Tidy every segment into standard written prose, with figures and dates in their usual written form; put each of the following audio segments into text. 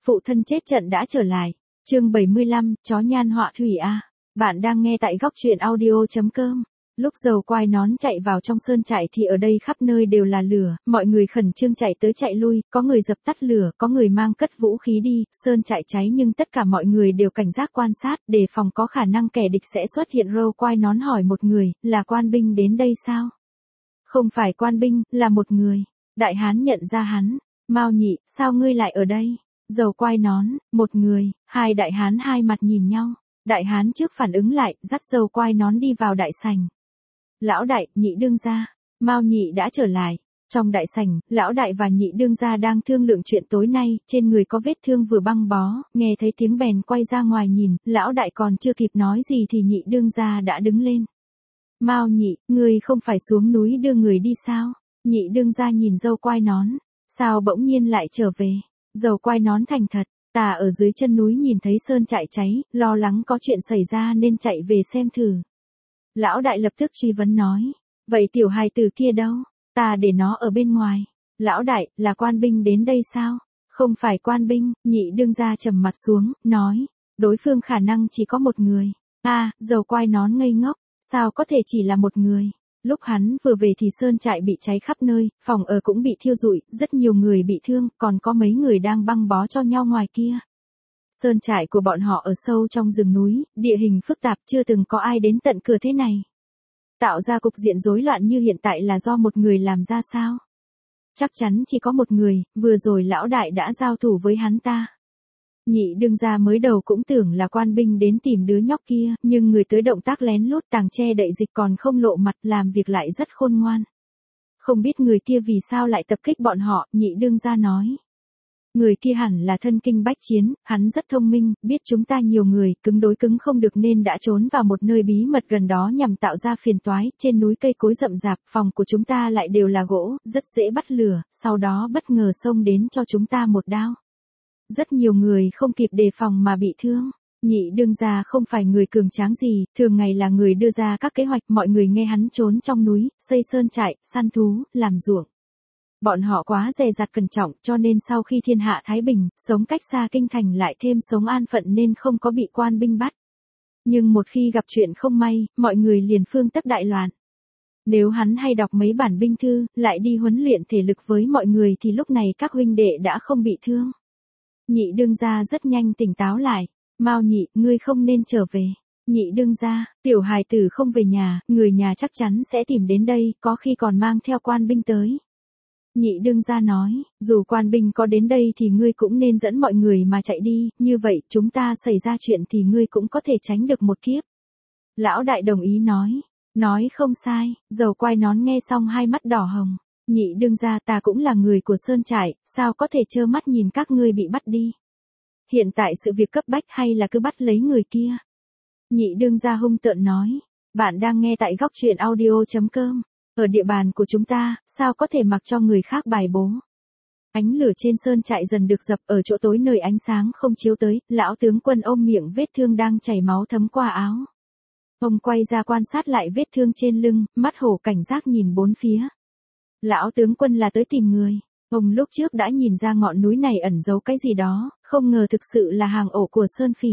Phụ thân chết trận đã trở lại. Chương 75, chó nhan họa thủy a. Bạn đang nghe tại góc truyện audio.com. Lúc Dầu Quai Nón chạy vào trong sơn trại thì ở đây khắp nơi đều là lửa, mọi người khẩn trương chạy tới chạy lui, có người dập tắt lửa, có người mang cất vũ khí đi, sơn trại cháy nhưng tất cả mọi người đều cảnh giác quan sát, đề phòng có khả năng kẻ địch sẽ xuất hiện. Dầu Quai Nón hỏi một người, là quan binh đến đây sao? Không phải quan binh, là một người. Đại hán nhận ra hắn, Mao Nhị, sao ngươi lại ở đây? Dầu Quai Nón, một người. Hai đại hán hai mặt nhìn nhau. Đại hán trước phản ứng lại, dắt Dầu Quai Nón đi vào đại sảnh. Lão đại, nhị đương gia, Mao Nhị đã trở lại. Trong đại sảnh, lão đại và nhị đương gia đang thương lượng chuyện tối nay, trên người có vết thương vừa băng bó, nghe thấy tiếng bèn quay ra ngoài nhìn, lão đại còn chưa kịp nói gì thì nhị đương gia đã đứng lên. Mao Nhị, ngươi không phải xuống núi đưa người đi sao? Nhị đương gia nhìn Dầu Quai Nón, sao bỗng nhiên lại trở về? Dầu Quai Nón thành thật, ta ở dưới chân núi nhìn thấy sơn trại cháy, lo lắng có chuyện xảy ra nên chạy về xem thử. Lão đại lập tức truy vấn nói, vậy tiểu hài tử kia đâu? Ta để nó ở bên ngoài. Lão đại, là quan binh đến đây sao? Không phải quan binh. Nhị đương gia trầm mặt xuống, nói, đối phương khả năng chỉ có một người. Dầu Quai Nón ngây ngốc, sao có thể chỉ là một người? Lúc hắn vừa về thì sơn trại bị cháy khắp nơi, phòng ở cũng bị thiêu rụi, rất nhiều người bị thương, còn có mấy người đang băng bó cho nhau ngoài kia. Sơn trại của bọn họ ở sâu trong rừng núi, địa hình phức tạp, chưa từng có ai đến tận cửa thế này. Tạo ra cục diện rối loạn như hiện tại là do một người làm ra sao? Chắc chắn chỉ có một người, vừa rồi lão đại đã giao thủ với hắn ta. Nhị đương gia mới đầu cũng tưởng là quan binh đến tìm đứa nhóc kia, nhưng người tới động tác lén lút tàng che đậy dịch còn không lộ mặt, làm việc lại rất khôn ngoan. Không biết người kia vì sao lại tập kích bọn họ, nhị đương gia nói. Người kia hẳn là thân kinh bách chiến, hắn rất thông minh, biết chúng ta nhiều người, cứng đối cứng không được nên đã trốn vào một nơi bí mật gần đó nhằm tạo ra phiền toái. Trên núi cây cối rậm rạp, phòng của chúng ta lại đều là gỗ, rất dễ bắt lửa, sau đó bất ngờ xông đến cho chúng ta một đao. Rất nhiều người không kịp đề phòng mà bị thương. Nhị đương gia không phải người cường tráng gì, thường ngày là người đưa ra các kế hoạch, mọi người nghe hắn trốn trong núi, xây sơn trại, săn thú, làm ruộng. Bọn họ quá dè dặt cẩn trọng cho nên sau khi thiên hạ thái bình, sống cách xa kinh thành lại thêm sống an phận nên không có bị quan binh bắt. Nhưng một khi gặp chuyện không may, mọi người liền phương tất đại loạn. Nếu hắn hay đọc mấy bản binh thư, lại đi huấn luyện thể lực với mọi người thì lúc này các huynh đệ đã không bị thương. Nhị đương gia rất nhanh tỉnh táo lại. Mao Nhị, ngươi không nên trở về. Nhị đương gia, tiểu hài tử không về nhà, người nhà chắc chắn sẽ tìm đến đây, có khi còn mang theo quan binh tới. Nhị đương gia nói, dù quan binh có đến đây thì ngươi cũng nên dẫn mọi người mà chạy đi, như vậy chúng ta xảy ra chuyện thì ngươi cũng có thể tránh được một kiếp. Lão đại đồng ý nói không sai. Dầu Quai Nón nghe xong hai mắt đỏ hồng. Nhị đương gia, ta cũng là người của sơn trại, sao có thể trơ mắt nhìn các ngươi bị bắt đi. Hiện tại sự việc cấp bách hay là cứ bắt lấy người kia? Nhị đương gia hung tợn nói, bạn đang nghe tại góc truyện audio.com. Ở địa bàn của chúng ta, sao có thể mặc cho người khác bài bố. Ánh lửa trên sơn trại dần được dập, ở chỗ tối nơi ánh sáng không chiếu tới, lão tướng quân ôm miệng vết thương đang chảy máu thấm qua áo. Ông quay ra quan sát lại vết thương trên lưng, mắt hổ cảnh giác nhìn bốn phía. Lão tướng quân là tới tìm người. Ông lúc trước đã nhìn ra ngọn núi này ẩn giấu cái gì đó, không ngờ thực sự là hang ổ của sơn phỉ.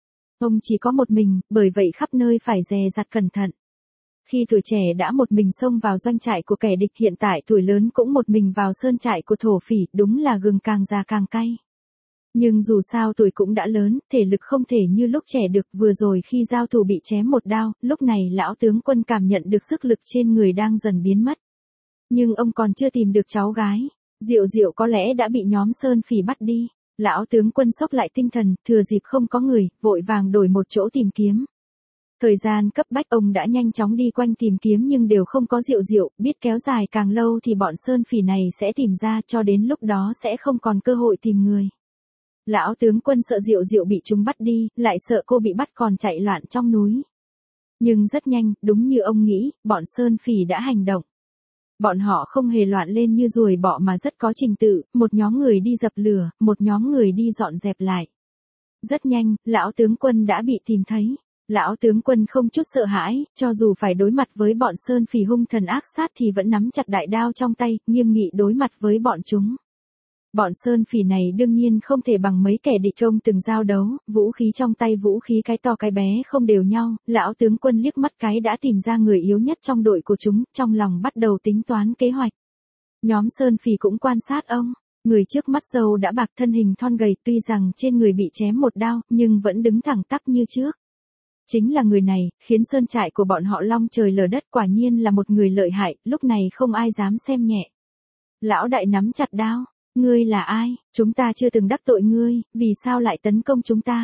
Ông chỉ có một mình, bởi vậy khắp nơi phải dè dặt cẩn thận. Khi tuổi trẻ đã một mình xông vào doanh trại của kẻ địch, hiện tại tuổi lớn cũng một mình vào sơn trại của thổ phỉ, đúng là gừng càng già càng cay. Nhưng dù sao tuổi cũng đã lớn, thể lực không thể như lúc trẻ được, vừa rồi khi giao thủ bị chém một đao, lúc này lão tướng quân cảm nhận được sức lực trên người đang dần biến mất. Nhưng ông còn chưa tìm được cháu gái. Diệu Diệu có lẽ đã bị nhóm sơn phỉ bắt đi. Lão tướng quân xốc lại tinh thần, thừa dịp không có người, vội vàng đổi một chỗ tìm kiếm. Thời gian cấp bách, ông đã nhanh chóng đi quanh tìm kiếm nhưng đều không có Diệu Diệu, biết kéo dài càng lâu thì bọn sơn phỉ này sẽ tìm ra, cho đến lúc đó sẽ không còn cơ hội tìm người. Lão tướng quân sợ Diệu Diệu bị chúng bắt đi, lại sợ cô bị bắt còn chạy loạn trong núi. Nhưng rất nhanh, đúng như ông nghĩ, bọn sơn phỉ đã hành động. Bọn họ không hề loạn lên như ruồi bọ mà rất có trình tự, một nhóm người đi dập lửa, một nhóm người đi dọn dẹp lại. Rất nhanh, lão tướng quân đã bị tìm thấy. Lão tướng quân không chút sợ hãi, cho dù phải đối mặt với bọn sơn phỉ hung thần ác sát thì vẫn nắm chặt đại đao trong tay, nghiêm nghị đối mặt với bọn chúng. Bọn sơn phỉ này đương nhiên không thể bằng mấy kẻ địch công từng giao đấu, vũ khí trong tay vũ khí cái to cái bé không đều nhau, lão tướng quân liếc mắt cái đã tìm ra người yếu nhất trong đội của chúng, trong lòng bắt đầu tính toán kế hoạch. Nhóm sơn phỉ cũng quan sát ông, người trước mắt râu đã bạc thân hình thon gầy tuy rằng trên người bị chém một đao, nhưng vẫn đứng thẳng tắp như trước. Chính là người này, khiến sơn trại của bọn họ long trời lở đất, quả nhiên là một người lợi hại, lúc này không ai dám xem nhẹ. Lão đại nắm chặt đao. Ngươi là ai, chúng ta chưa từng đắc tội ngươi, vì sao lại tấn công chúng ta?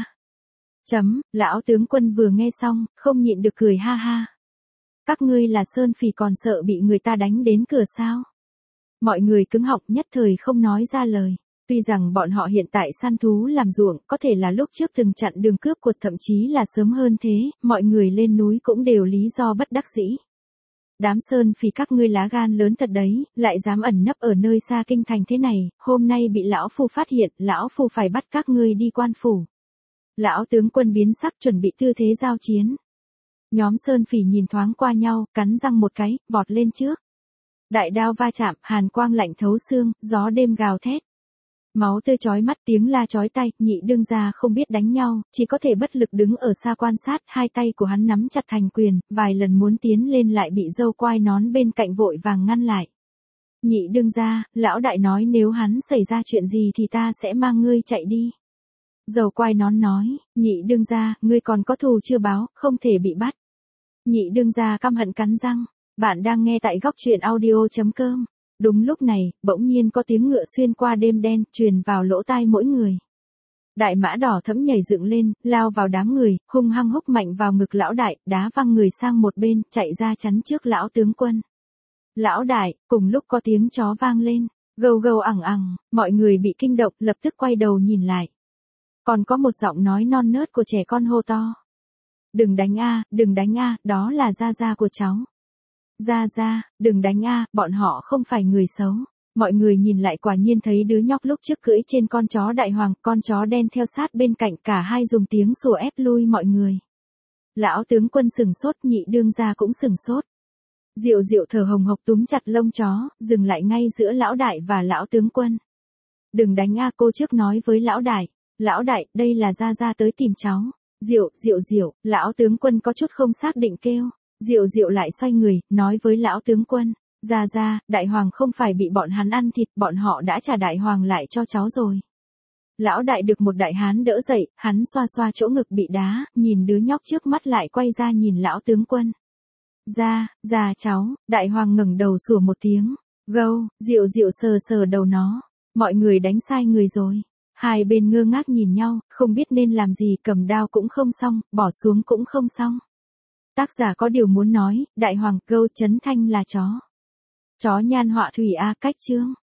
Lão tướng quân vừa nghe xong, không nhịn được cười ha ha. Các ngươi là sơn phỉ còn sợ bị người ta đánh đến cửa sao? Mọi người cứng họng nhất thời không nói ra lời. Tuy rằng bọn họ hiện tại săn thú làm ruộng, có thể là lúc trước từng chặn đường cướp của, thậm chí là sớm hơn thế, mọi người lên núi cũng đều lý do bất đắc dĩ. Đám sơn phỉ các ngươi lá gan lớn thật đấy, lại dám ẩn nấp ở nơi xa kinh thành thế này, hôm nay bị lão phu phát hiện, lão phu phải bắt các ngươi đi quan phủ. Lão tướng quân biến sắc chuẩn bị tư thế giao chiến. Nhóm sơn phỉ nhìn thoáng qua nhau, cắn răng một cái, vọt lên trước. Đại đao va chạm, hàn quang lạnh thấu xương, gió đêm gào thét. Máu tươi chói mắt, tiếng la chói tai, Nhị đương gia không biết đánh nhau, chỉ có thể bất lực đứng ở xa quan sát, hai tay của hắn nắm chặt thành quyền, vài lần muốn tiến lên lại bị dâu quai nón bên cạnh vội vàng ngăn lại. Nhị đương gia, lão đại nói nếu hắn xảy ra chuyện gì thì ta sẽ mang ngươi chạy đi. Dâu quai nón nói, nhị đương gia, ngươi còn có thù chưa báo, không thể bị bắt. Nhị đương gia căm hận cắn răng, bạn đang nghe tại góc truyện audio.com. Đúng lúc này, bỗng nhiên có tiếng ngựa xuyên qua đêm đen, truyền vào lỗ tai mỗi người. Đại mã đỏ thẫm nhảy dựng lên, lao vào đám người, hung hăng húc mạnh vào ngực lão đại, đá văng người sang một bên, chạy ra chắn trước lão tướng quân. Lão đại, cùng lúc có tiếng chó vang lên, gâu gâu ẳng ẳng, mọi người bị kinh động, lập tức quay đầu nhìn lại. Còn có một giọng nói non nớt của trẻ con hô to. Đừng đánh a, đó là gia gia của cháu. Gia, đừng đánh a, bọn họ không phải người xấu. Mọi người nhìn lại quả nhiên thấy đứa nhóc lúc trước cưỡi trên con chó đại hoàng, con chó đen theo sát bên cạnh, cả hai dùng tiếng sủa ép lui mọi người. Lão tướng quân sừng sốt, nhị đương gia cũng sừng sốt. Diệu thở hồng hộc túm chặt lông chó, dừng lại ngay giữa lão đại và lão tướng quân. Đừng đánh a, cô trước nói với lão đại. Lão đại, đây là gia tới tìm cháu. Diệu, lão tướng quân có chút không xác định kêu. Diệu lại xoay người, nói với lão tướng quân, gia, đại hoàng không phải bị bọn hắn ăn thịt, bọn họ đã trả đại hoàng lại cho cháu rồi. Lão đại được một đại hán đỡ dậy, hắn xoa xoa chỗ ngực bị đá, nhìn đứa nhóc trước mắt lại quay ra nhìn lão tướng quân. Gia cháu, đại hoàng ngẩng đầu sủa một tiếng, gâu, Diệu sờ đầu nó, mọi người đánh sai người rồi. Hai bên ngơ ngác nhìn nhau, không biết nên làm gì, cầm đao cũng không xong, bỏ xuống cũng không xong. Tác giả có điều muốn nói, đại hoàng, gâu, Trấn Thanh là chó. Chó nhan họa thủy a, cách chương.